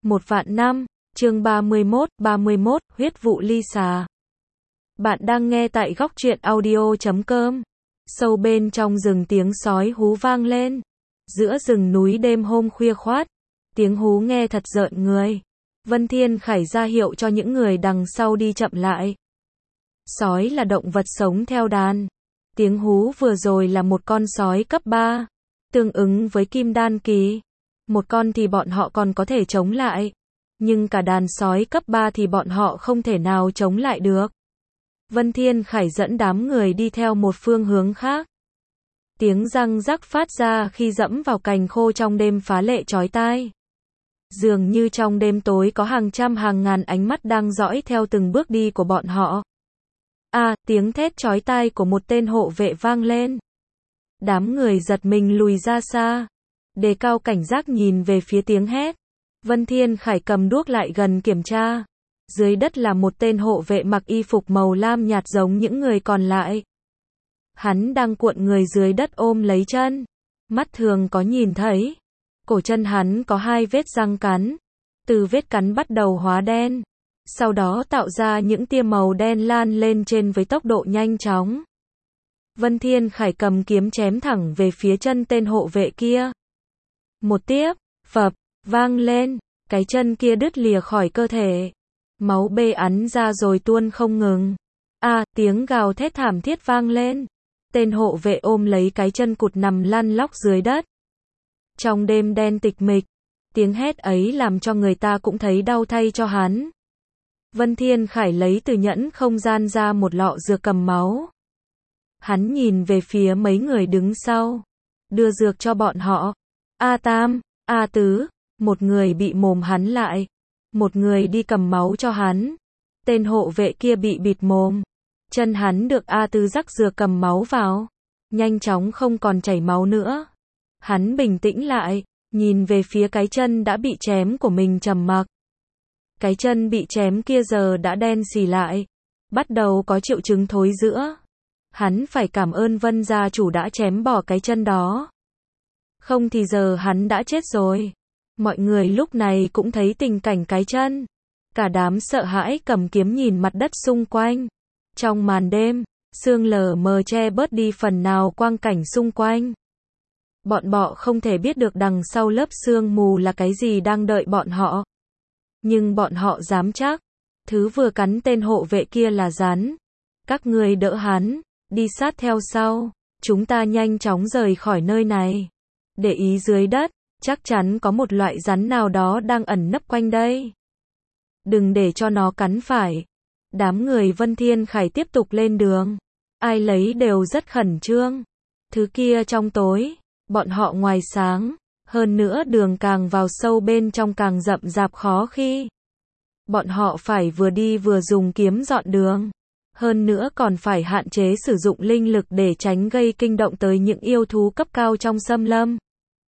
Một vạn năm, chương 31, huyết vụ ly xà. Bạn đang nghe tại góc truyện audio.com. Sâu bên trong rừng tiếng sói hú vang lên. Giữa rừng núi đêm hôm khuya khoát, tiếng hú nghe thật rợn người. Vân Thiên Khải ra hiệu cho những người đằng sau đi chậm lại. Sói là động vật sống theo đàn. Tiếng hú vừa rồi là một con sói cấp 3, tương ứng với kim đan kỳ. Một con thì bọn họ còn có thể chống lại, nhưng cả đàn sói cấp 3 thì bọn họ không thể nào chống lại được. Vân Thiên Khải dẫn đám người đi theo một phương hướng khác. Tiếng răng rắc phát ra khi dẫm vào cành khô trong đêm phá lệ chói tai. Dường như trong đêm tối có hàng trăm hàng ngàn ánh mắt đang dõi theo từng bước đi của bọn họ. Tiếng thét chói tai của một tên hộ vệ vang lên. Đám người giật mình lùi ra xa, đề cao cảnh giác nhìn về phía tiếng hét. Vân Thiên Khải cầm đuốc lại gần kiểm tra. Dưới đất là một tên hộ vệ mặc y phục màu lam nhạt giống những người còn lại. Hắn đang cuộn người dưới đất ôm lấy chân. Mắt thường có nhìn thấy. Cổ chân hắn có 2 vết răng cắn. Từ vết cắn bắt đầu hóa đen. Sau đó tạo ra những tia màu đen lan lên trên với tốc độ nhanh chóng. Vân Thiên Khải cầm kiếm chém thẳng về phía chân tên hộ vệ kia. Một tiếp, phập, vang lên, cái chân kia đứt lìa khỏi cơ thể. Máu bê ắn ra rồi tuôn không ngừng. Tiếng gào thét thảm thiết vang lên. Tên hộ vệ ôm lấy cái chân cụt nằm lăn lóc dưới đất. Trong đêm đen tịch mịch, tiếng hét ấy làm cho người ta cũng thấy đau thay cho hắn. Vân Thiên Khải lấy từ nhẫn không gian ra một lọ dược cầm máu. Hắn nhìn về phía mấy người đứng sau, đưa dược cho bọn họ. A Tam, A Tứ, một người bị mồm hắn lại, một người đi cầm máu cho hắn. Tên hộ vệ kia bị bịt mồm, chân hắn được A Tứ rắc dược cầm máu vào, nhanh chóng không còn chảy máu nữa. Hắn bình tĩnh lại, nhìn về phía cái chân đã bị chém của mình trầm mặc. Cái chân bị chém kia giờ đã đen xì lại, bắt đầu có triệu chứng thối rữa. Hắn phải cảm ơn Vân gia chủ đã chém bỏ cái chân đó. Không thì giờ hắn đã chết rồi. Mọi người lúc này cũng thấy tình cảnh cái chân. Cả đám sợ hãi cầm kiếm nhìn mặt đất xung quanh. Trong màn đêm, sương lờ mờ che bớt đi phần nào quang cảnh xung quanh. Bọn họ không thể biết được đằng sau lớp sương mù là cái gì đang đợi bọn họ. Nhưng bọn họ dám chắc, thứ vừa cắn tên hộ vệ kia là rắn. Các người đỡ hắn, đi sát theo sau, chúng ta nhanh chóng rời khỏi nơi này. Để ý dưới đất, chắc chắn có một loại rắn nào đó đang ẩn nấp quanh đây. Đừng để cho nó cắn phải. Đám người Vân Thiên Khải tiếp tục lên đường. Ai lấy đều rất khẩn trương. Thứ kia trong tối, bọn họ ngoài sáng. Hơn nữa đường càng vào sâu bên trong càng rậm rạp khó khi. Bọn họ phải vừa đi vừa dùng kiếm dọn đường. Hơn nữa còn phải hạn chế sử dụng linh lực để tránh gây kinh động tới những yêu thú cấp cao trong xâm lâm.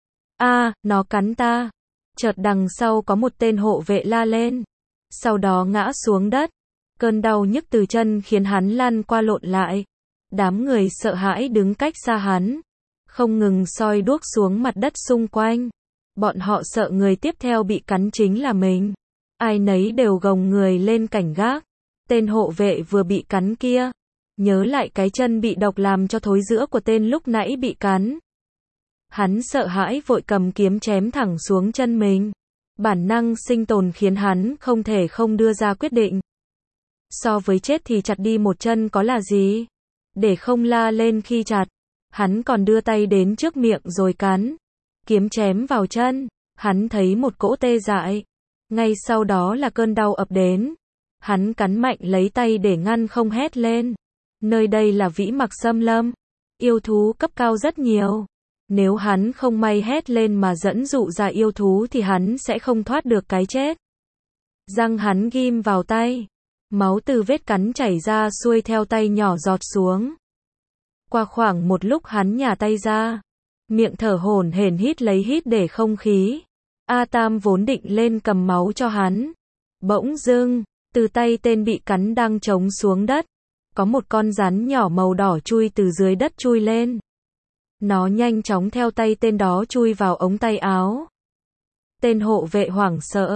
Nó cắn ta. Chợt đằng sau có một tên hộ vệ la lên. Sau đó ngã xuống đất. Cơn đau nhức từ chân khiến hắn lăn qua lộn lại. Đám người sợ hãi đứng cách xa hắn. Không ngừng soi đuốc xuống mặt đất xung quanh. Bọn họ sợ người tiếp theo bị cắn chính là mình. Ai nấy đều gồng người lên cảnh gác. Tên hộ vệ vừa bị cắn kia, nhớ lại cái chân bị độc làm cho thối rữa của tên lúc nãy bị cắn. Hắn sợ hãi vội cầm kiếm chém thẳng xuống chân mình. Bản năng sinh tồn khiến hắn không thể không đưa ra quyết định. So với chết thì chặt đi một chân có là gì? Để không la lên khi chặt, hắn còn đưa tay đến trước miệng rồi cắn. Kiếm chém vào chân, hắn thấy một cỗ tê dại. Ngay sau đó là cơn đau ập đến. Hắn cắn mạnh lấy tay để ngăn không hét lên. Nơi đây là vĩ mặc xâm lâm. Yêu thú cấp cao rất nhiều. Nếu hắn không may hét lên mà dẫn dụ ra yêu thú thì hắn sẽ không thoát được cái chết. Răng hắn ghim vào tay. Máu từ vết cắn chảy ra xuôi theo tay nhỏ giọt xuống. Qua khoảng một lúc hắn nhả tay ra. Miệng thở hổn hển hít để không khí. A Tam vốn định lên cầm máu cho hắn. Bỗng dưng, từ tay tên bị cắn đang trống xuống đất. Có một con rắn nhỏ màu đỏ chui từ dưới đất chui lên. Nó nhanh chóng theo tay tên đó chui vào ống tay áo. Tên hộ vệ hoảng sợ.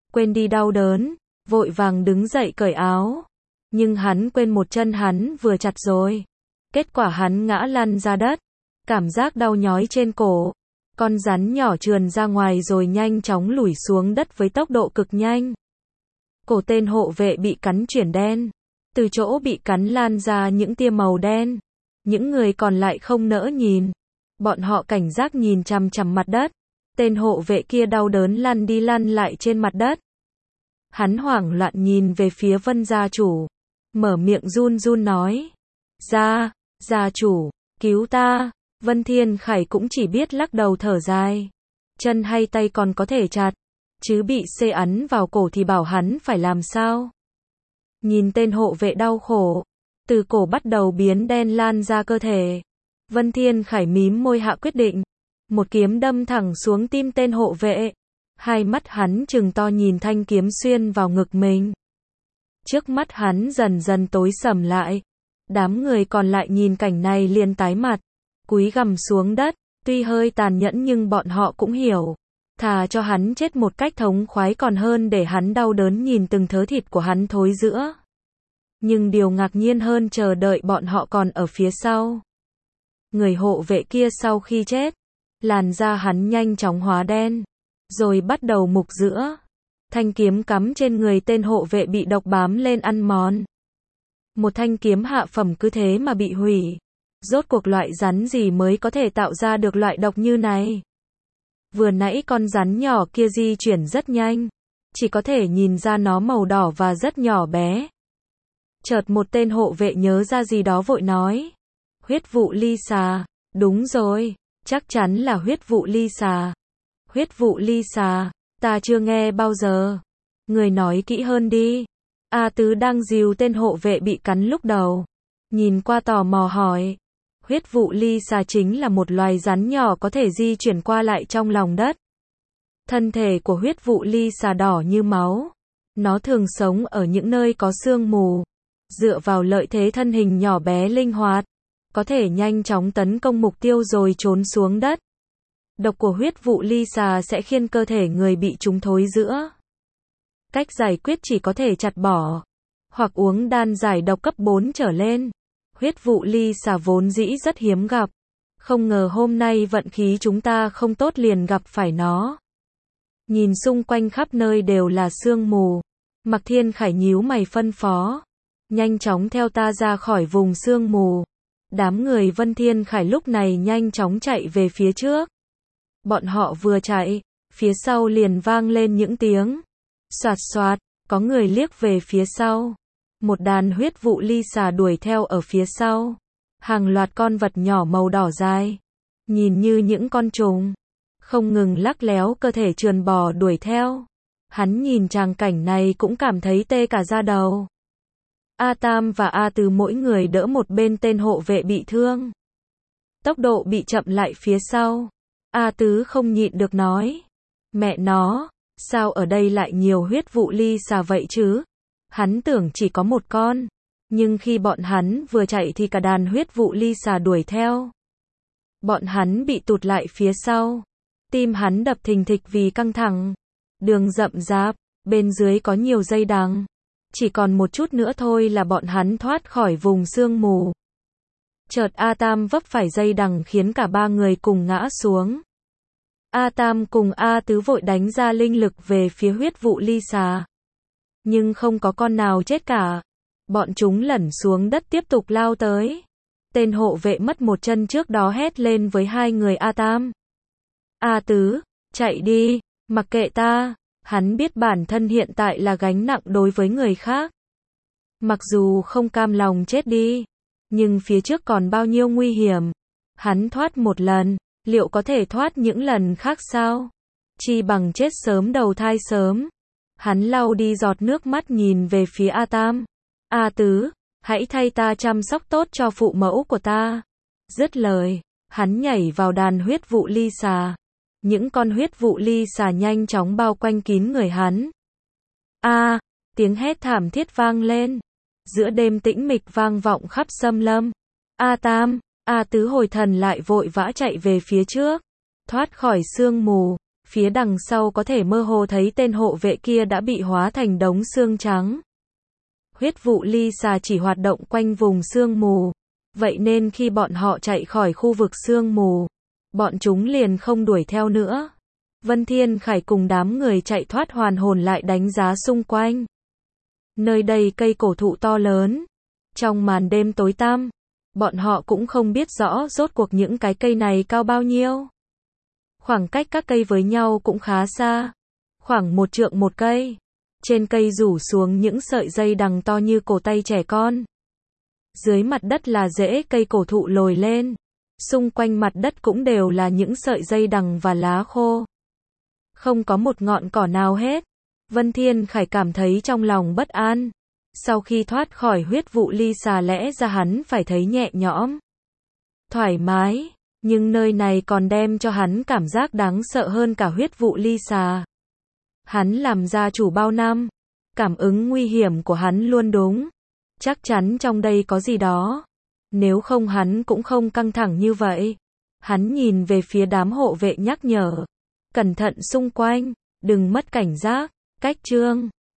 quên đi đau đớn, vội vàng đứng dậy cởi áo. Nhưng hắn quên một chân hắn vừa chặt rồi. Kết quả hắn ngã lăn ra đất. Cảm giác đau nhói trên cổ. Con rắn nhỏ trườn ra ngoài rồi nhanh chóng lủi xuống đất với tốc độ cực nhanh. Cổ tên hộ vệ bị cắn chuyển đen. Từ chỗ bị cắn lan ra những tia màu đen. Những người còn lại không nỡ nhìn. Bọn họ cảnh giác nhìn chằm chằm mặt đất. Tên hộ vệ kia đau đớn lăn đi lăn lại trên mặt đất. Hắn hoảng loạn nhìn về phía Vân gia chủ. Mở miệng run run nói. Gia chủ, cứu ta. Vân Thiên Khải cũng chỉ biết lắc đầu thở dài. Chân hay tay còn có thể chặt. Chứ bị xê ấn vào cổ thì bảo hắn phải làm sao. Nhìn tên hộ vệ đau khổ. Từ cổ bắt đầu biến đen lan ra cơ thể. Vân Thiên Khải mím môi hạ quyết định. Một kiếm đâm thẳng xuống tim tên hộ vệ. Hai mắt hắn trừng to nhìn thanh kiếm xuyên vào ngực mình. Trước mắt hắn dần dần tối sầm lại. Đám người còn lại nhìn cảnh này liền tái mặt. Cúi gằm xuống đất. Tuy hơi tàn nhẫn nhưng bọn họ cũng hiểu. Thà cho hắn chết một cách thống khoái còn hơn để hắn đau đớn nhìn từng thớ thịt của hắn thối rữa. Nhưng điều ngạc nhiên hơn chờ đợi bọn họ còn ở phía sau. Người hộ vệ kia sau khi chết, làn da hắn nhanh chóng hóa đen, rồi bắt đầu mục rữa. Thanh kiếm cắm trên người tên hộ vệ bị độc bám lên ăn mòn. Một thanh kiếm hạ phẩm cứ thế mà bị hủy. Rốt cuộc loại rắn gì mới có thể tạo ra được loại độc như này? Vừa nãy con rắn nhỏ kia di chuyển rất nhanh, chỉ có thể nhìn ra nó màu đỏ và rất nhỏ bé. Chợt một tên hộ vệ nhớ ra gì đó vội nói. Huyết vụ ly xà, đúng rồi, chắc chắn là huyết vụ ly xà. Huyết vụ ly xà, ta chưa nghe bao giờ. Người nói kỹ hơn đi. A Tứ đang dìu tên hộ vệ bị cắn lúc đầu. Nhìn qua tò mò hỏi. Huyết vụ ly xà chính là một loài rắn nhỏ có thể di chuyển qua lại trong lòng đất. Thân thể của huyết vụ ly xà đỏ như máu. Nó thường sống ở những nơi có sương mù. Dựa vào lợi thế thân hình nhỏ bé linh hoạt, có thể nhanh chóng tấn công mục tiêu rồi trốn xuống đất. Độc của huyết vụ ly xà sẽ khiến cơ thể người bị chúng thối rữa. Cách giải quyết chỉ có thể chặt bỏ, hoặc uống đan giải độc cấp 4 trở lên. Huyết vụ ly xà vốn dĩ rất hiếm gặp. Không ngờ hôm nay vận khí chúng ta không tốt liền gặp phải nó. Nhìn xung quanh khắp nơi đều là sương mù. Mạc Thiên Khải nhíu mày phân phó. Nhanh chóng theo ta ra khỏi vùng sương mù. Đám người Vân Thiên Khải lúc này nhanh chóng chạy về phía trước. Bọn họ vừa chạy, phía sau liền vang lên những tiếng xoạt xoạt, có người liếc về phía sau. Một đàn huyết vụ ly xà đuổi theo ở phía sau. Hàng loạt con vật nhỏ màu đỏ dài, nhìn như những con trùng, không ngừng lắc léo cơ thể trườn bò đuổi theo. Hắn nhìn tràng cảnh này cũng cảm thấy tê cả da đầu. A Tam và A Tứ mỗi người đỡ một bên tên hộ vệ bị thương. Tốc độ bị chậm lại phía sau. A Tứ không nhịn được nói. Mẹ nó, sao ở đây lại nhiều huyết vụ ly xà vậy chứ? Hắn tưởng chỉ có một con. Nhưng khi bọn hắn vừa chạy thì cả đàn huyết vụ ly xà đuổi theo. Bọn hắn bị tụt lại phía sau. Tim hắn đập thình thịch vì căng thẳng. Đường rậm rạp, bên dưới có nhiều dây đằng. Chỉ còn một chút nữa thôi là bọn hắn thoát khỏi vùng sương mù. Chợt A Tam vấp phải dây đằng khiến cả ba người cùng ngã xuống. A Tam cùng A Tứ vội đánh ra linh lực về phía huyết vụ ly xà. Nhưng không có con nào chết cả. Bọn chúng lẩn xuống đất tiếp tục lao tới. Tên hộ vệ mất một chân trước đó hét lên với hai người A Tam. A Tứ, chạy đi, mặc kệ ta. Hắn biết bản thân hiện tại là gánh nặng đối với người khác. Mặc dù không cam lòng chết đi, nhưng phía trước còn bao nhiêu nguy hiểm. Hắn thoát một lần, liệu có thể thoát những lần khác sao? Chi bằng chết sớm đầu thai sớm. Hắn lau đi giọt nước mắt nhìn về phía A Tam. A Tứ, hãy thay ta chăm sóc tốt cho phụ mẫu của ta. Dứt lời, hắn nhảy vào đàn huyết vụ ly xà. Những con huyết vụ ly xà nhanh chóng bao quanh kín người hắn. Tiếng hét thảm thiết vang lên. Giữa đêm tĩnh mịch vang vọng khắp xâm lâm. A Tam, A Tứ hồi thần lại vội vã chạy về phía trước. Thoát khỏi sương mù. Phía đằng sau có thể mơ hồ thấy tên hộ vệ kia đã bị hóa thành đống xương trắng. Huyết vụ ly xà chỉ hoạt động quanh vùng sương mù. Vậy nên khi bọn họ chạy khỏi khu vực sương mù, bọn chúng liền không đuổi theo nữa. Vân Thiên Khải cùng đám người chạy thoát hoàn hồn lại đánh giá xung quanh. Nơi đây cây cổ thụ to lớn. Trong màn đêm tối tăm, bọn họ cũng không biết rõ rốt cuộc những cái cây này cao bao nhiêu. Khoảng cách các cây với nhau cũng khá xa. Khoảng 1 trượng một cây. Trên cây rủ xuống những sợi dây đằng to như cổ tay trẻ con. Dưới mặt đất là rễ cây cổ thụ lồi lên. Xung quanh mặt đất cũng đều là những sợi dây đằng và lá khô. Không có một ngọn cỏ nào hết. Vân Thiên Khải cảm thấy trong lòng bất an. Sau khi thoát khỏi huyết vụ ly xà lẽ ra hắn phải thấy nhẹ nhõm, thoải mái. Nhưng nơi này còn đem cho hắn cảm giác đáng sợ hơn cả huyết vụ ly xà. Hắn làm gia chủ bao năm. Cảm ứng nguy hiểm của hắn luôn đúng. Chắc chắn trong đây có gì đó. Nếu không hắn cũng không căng thẳng như vậy. Hắn nhìn về phía đám hộ vệ nhắc nhở. Cẩn thận xung quanh, đừng mất cảnh giác. Cách chương